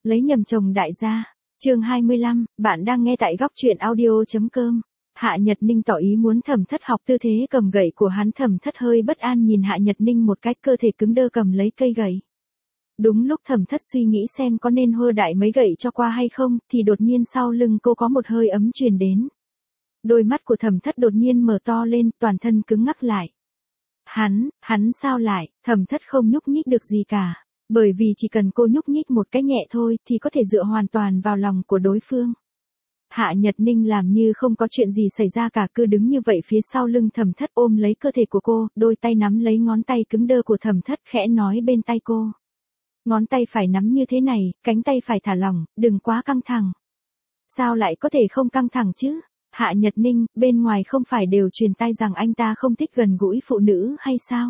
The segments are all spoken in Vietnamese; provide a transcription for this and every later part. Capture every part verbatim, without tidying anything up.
Lấy nhầm chồng đại gia. Chương hai mươi lăm, bạn đang nghe tại góc truyện audio chấm com. Hạ Nhật Ninh tỏ ý muốn Thẩm Thất học tư thế cầm gậy của hắn. Thẩm Thất hơi bất an nhìn Hạ Nhật Ninh một cách, cơ thể cứng đơ cầm lấy cây gậy. Đúng lúc Thẩm Thất suy nghĩ xem có nên hơ đại mấy gậy cho qua hay không, thì đột nhiên sau lưng cô có một hơi ấm truyền đến. Đôi mắt của Thẩm Thất đột nhiên mở to lên, toàn thân cứng ngắc lại. Hắn, hắn sao lại? Thẩm Thất không nhúc nhích được gì cả. Bởi vì chỉ cần cô nhúc nhích một cái nhẹ thôi thì có thể dựa hoàn toàn vào lòng của đối phương. Hạ Nhật Ninh làm như không có chuyện gì xảy ra cả, cứ đứng như vậy phía sau lưng Thẩm Thất, ôm lấy cơ thể của cô, đôi tay nắm lấy ngón tay cứng đơ của Thẩm Thất, khẽ nói bên tai cô. Ngón tay phải nắm như thế này, cánh tay phải thả lỏng, đừng quá căng thẳng. Sao lại có thể không căng thẳng chứ? Hạ Nhật Ninh, bên ngoài không phải đều truyền tai rằng anh ta không thích gần gũi phụ nữ hay sao?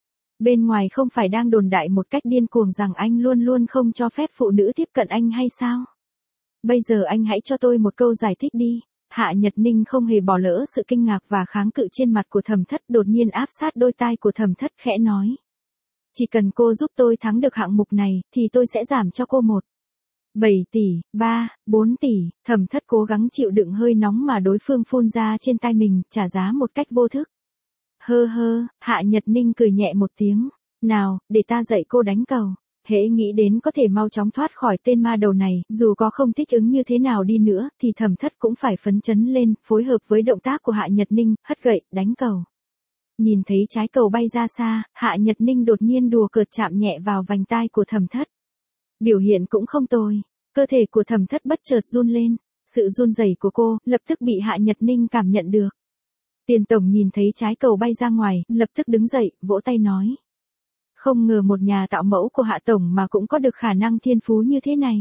Bên ngoài không phải đang đồn đại một cách điên cuồng rằng anh luôn luôn không cho phép phụ nữ tiếp cận anh hay sao? Bây giờ anh hãy cho tôi một câu giải thích đi. Hạ Nhật Ninh không hề bỏ lỡ sự kinh ngạc và kháng cự trên mặt của Thẩm Thất, đột nhiên áp sát đôi tai của Thẩm Thất, khẽ nói. Chỉ cần cô giúp tôi thắng được hạng mục này, thì tôi sẽ giảm cho cô một. bảy tỷ, ba, bốn tỷ, Thẩm Thất cố gắng chịu đựng hơi nóng mà đối phương phun ra trên tai mình, trả giá một cách vô thức. Hơ hơ, Hạ Nhật Ninh cười nhẹ một tiếng. Nào, để ta dạy cô đánh cầu. Hễ nghĩ đến có thể mau chóng thoát khỏi tên ma đầu này, dù có không thích ứng như thế nào đi nữa, thì Thẩm Thất cũng phải phấn chấn lên, phối hợp với động tác của Hạ Nhật Ninh, hất gậy, đánh cầu. Nhìn thấy trái cầu bay ra xa, Hạ Nhật Ninh đột nhiên đùa cợt chạm nhẹ vào vành tai của Thẩm Thất. Biểu hiện cũng không tồi. Cơ thể của Thẩm Thất bất chợt run lên. Sự run rẩy của cô, lập tức bị Hạ Nhật Ninh cảm nhận được. Tiền tổng nhìn thấy trái cầu bay ra ngoài, lập tức đứng dậy, vỗ tay nói. Không ngờ một nhà tạo mẫu của Hạ tổng mà cũng có được khả năng thiên phú như thế này.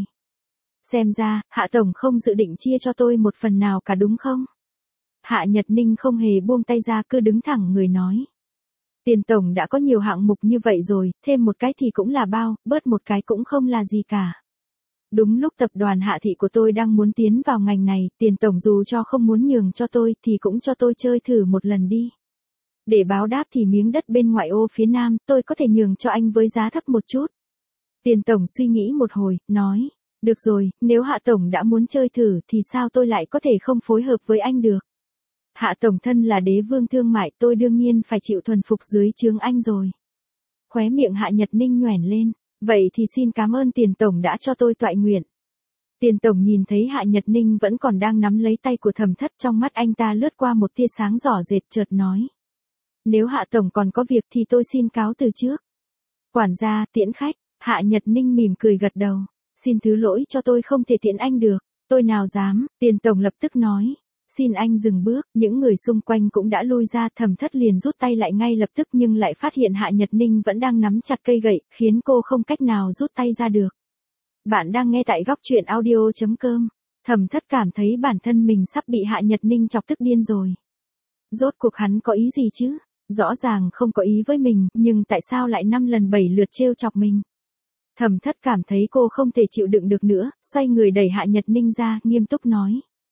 Xem ra, Hạ tổng không dự định chia cho tôi một phần nào cả đúng không? Hạ Nhật Ninh không hề buông tay ra, cứ đứng thẳng người nói. Tiền tổng đã có nhiều hạng mục như vậy rồi, thêm một cái thì cũng là bao, bớt một cái cũng không là gì cả. Đúng lúc tập đoàn Hạ thị của tôi đang muốn tiến vào ngành này, tiền tổng dù cho không muốn nhường cho tôi thì cũng cho tôi chơi thử một lần đi. Để báo đáp thì miếng đất bên ngoại ô phía nam, tôi có thể nhường cho anh với giá thấp một chút. Tiền tổng suy nghĩ một hồi, nói. Được rồi, nếu Hạ tổng đã muốn chơi thử thì sao tôi lại có thể không phối hợp với anh được. Hạ tổng thân là đế vương thương mại, tôi đương nhiên phải chịu thuần phục dưới trướng anh rồi. Khóe miệng Hạ Nhật Ninh nhoẻn lên. Vậy thì xin cảm ơn tiền tổng đã cho tôi toại nguyện. Tiền tổng nhìn thấy Hạ Nhật Ninh vẫn còn đang nắm lấy tay của Thẩm Thất, trong mắt anh ta lướt qua một tia sáng rỏ rệt, chợt nói. Nếu Hạ tổng còn có việc thì tôi xin cáo từ trước. Quản gia, tiễn khách. Hạ Nhật Ninh mỉm cười gật đầu. Xin thứ lỗi cho tôi không thể tiễn anh được. Tôi nào dám, tiền tổng lập tức nói. Xin anh dừng bước, những người xung quanh cũng đã lui ra, Thẩm Thất liền rút tay lại ngay lập tức, nhưng lại phát hiện Hạ Nhật Ninh vẫn đang nắm chặt cây gậy, khiến cô không cách nào rút tay ra được. Bạn đang nghe tại góc truyện audio chấm com. Thẩm Thất cảm thấy bản thân mình sắp bị Hạ Nhật Ninh chọc tức điên rồi. Rốt cuộc hắn có ý gì chứ? Rõ ràng không có ý với mình, nhưng tại sao lại năm lần bảy lượt trêu chọc mình? Thẩm Thất cảm thấy cô không thể chịu đựng được nữa, xoay người đẩy Hạ Nhật Ninh ra, nghiêm túc nói.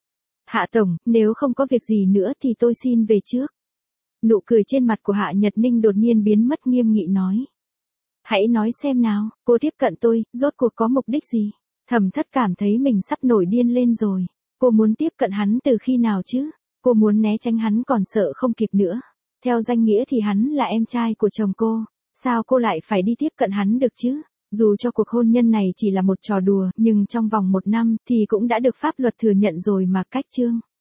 Hạ tổng, nếu không có việc gì nữa thì tôi xin về trước. Nụ cười trên mặt của Hạ Nhật Ninh đột nhiên biến mất, nghiêm nghị nói. Hãy nói xem nào, cô tiếp cận tôi, rốt cuộc có mục đích gì? Thẩm Thất cảm thấy mình sắp nổi điên lên rồi. Cô muốn tiếp cận hắn từ khi nào chứ? Cô muốn né tránh hắn còn sợ không kịp nữa. Theo danh nghĩa thì hắn là em trai của chồng cô. Sao cô lại phải đi tiếp cận hắn được chứ? Dù cho cuộc hôn nhân này chỉ là một trò đùa, nhưng trong vòng một năm thì cũng đã được pháp luật thừa nhận rồi mà. Cách chương